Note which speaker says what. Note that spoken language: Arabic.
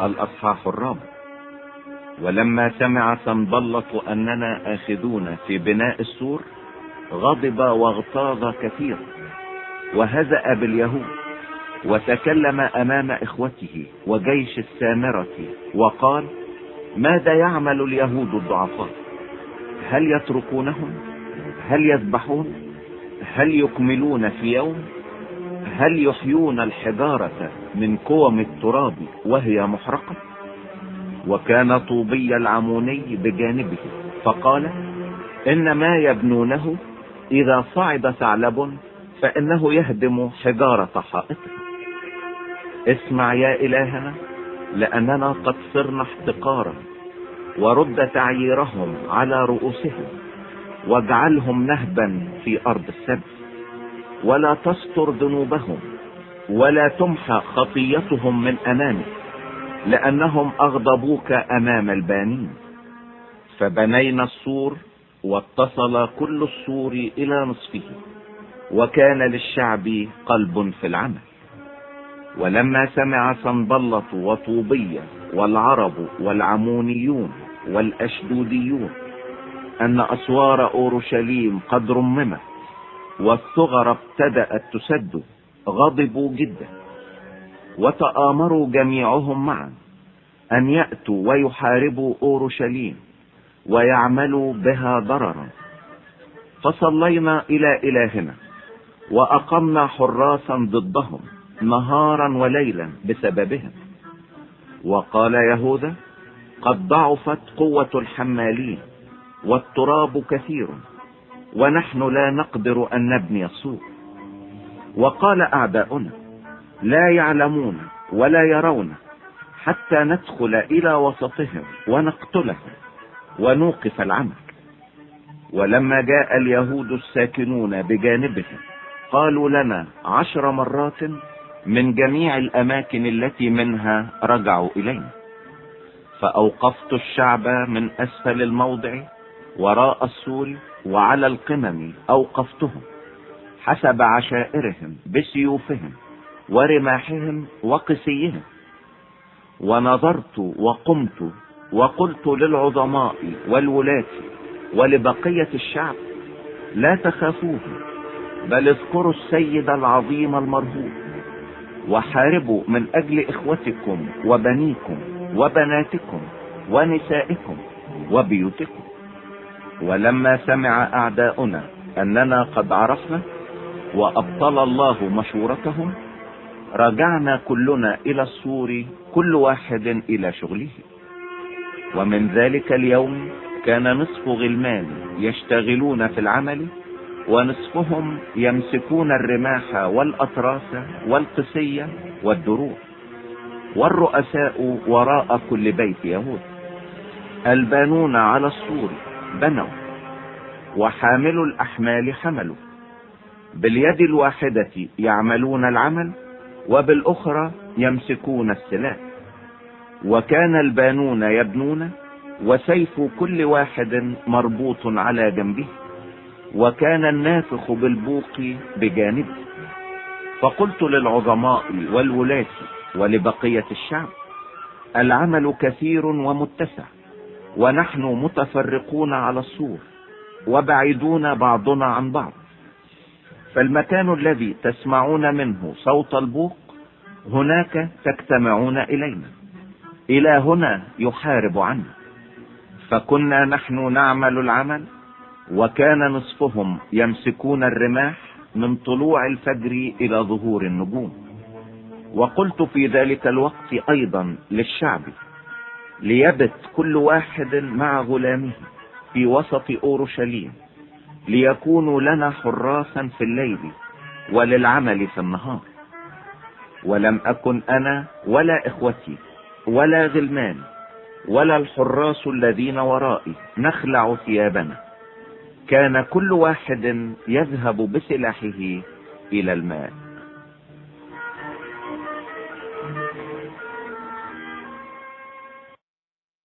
Speaker 1: الأصحاح 4. ولما سمع سنبلط أننا آخذون في بناء السور غضب واغتاظ كثيرا وهزأ باليهود، وتكلم أمام إخوته وجيش السامرة وقال: ماذا يعمل اليهود الضعفاء؟ هل يتركونهم؟ هل يذبحون؟ هل يكملون في يوم؟ هل يحيون الحجارة من كوم التراب وهي محرقة؟ وكان طوبي العموني بجانبه فقال: إن ما يبنونه إذا صعد ثعلب فإنه يهدم حجارة حائطه. اسمع يا إلهنا، لأننا قد صرنا احتقارا، ورد تعييرهم على رؤوسهم، واجعلهم نهبا في أرض السبت، ولا تستر ذنوبهم، ولا تمحى خطيتهم من أمامك، لأنهم أغضبوك أمام البانين. فبنينا السور، واتصل كل السور إلى نصفه، وكان للشعب قلب في العمل. ولما سمع سنبلط وطوبية والعرب والعمونيون والأشدوديون أن أسوار أورشليم قد رممت والثغر ابتدأت تسد، غضبوا جدا، وتآمروا جميعهم معا أن يأتوا ويحاربوا أورشليم ويعملوا بها ضررا. فصلينا إلى إلهنا وأقمنا حراسا ضدهم نهارا وليلا بسببهم. وقال يهوذا: قد ضعفت قوة الحمالين، والتراب كثير، ونحن لا نقدر أن نبني السور. وقال أعداؤنا: لا يعلمون ولا يرون، حتى ندخل إلى وسطهم ونقتلهم ونوقف العمل. ولما جاء اليهود الساكنون بجانبهم قالوا لنا 10 مرات من جميع الأماكن التي منها رجعوا إلينا. فأوقفت الشعب من أسفل الموضع وراء السور وعلى القمم أوقفتهم حسب عشائرهم بسيوفهم ورماحهم وقسيهم. ونظرت وقمت وقلت للعظماء والولاة ولبقية الشعب: لا تخافوه، بل اذكروا السيد العظيم المرهوب، وحاربوا من أجل إخوتكم وبنيكم وبناتكم ونسائكم وبيوتكم. ولما سمع أعداؤنا أننا قد عرفنا وأبطل الله مشورتهم، رجعنا كلنا إلى السور، كل واحد إلى شغله. ومن ذلك اليوم كان نصف غلمان يشتغلون في العمل، ونصفهم يمسكون الرماح والأطراس والقسية والدروع. والرؤساء وراء كل بيت يهود. البانون على السور بنوا، وحاملوا الأحمال حملوا، باليد الواحدة يعملون العمل، وبالأخرى يمسكون السلاح. وكان البانون يبنون، وسيف كل واحد مربوط على جنبه، وكان النافخ بالبوق بجانبه. فقلت للعظماء والولاة ولبقية الشعب: العمل كثير ومتسع، ونحن متفرقون على السور وبعيدون بعضنا عن بعض. فالمكان الذي تسمعون منه صوت البوق هناك تجتمعون إلينا، إلى هنا يحارب عنا. فكنا نحن نعمل العمل، وكان نصفهم يمسكون الرماح من طلوع الفجر إلى ظهور النجوم. وقلت في ذلك الوقت أيضا للشعب: ليبت كل واحد مع غلامه في وسط أورشليم، ليكونوا لنا حراسا في الليل وللعمل في النهار. ولم أكن أنا ولا إخوتي ولا غلمان ولا الحراس الذين ورائي نخلع ثيابنا، كان كل واحد يذهب بسلاحه إلى الماء.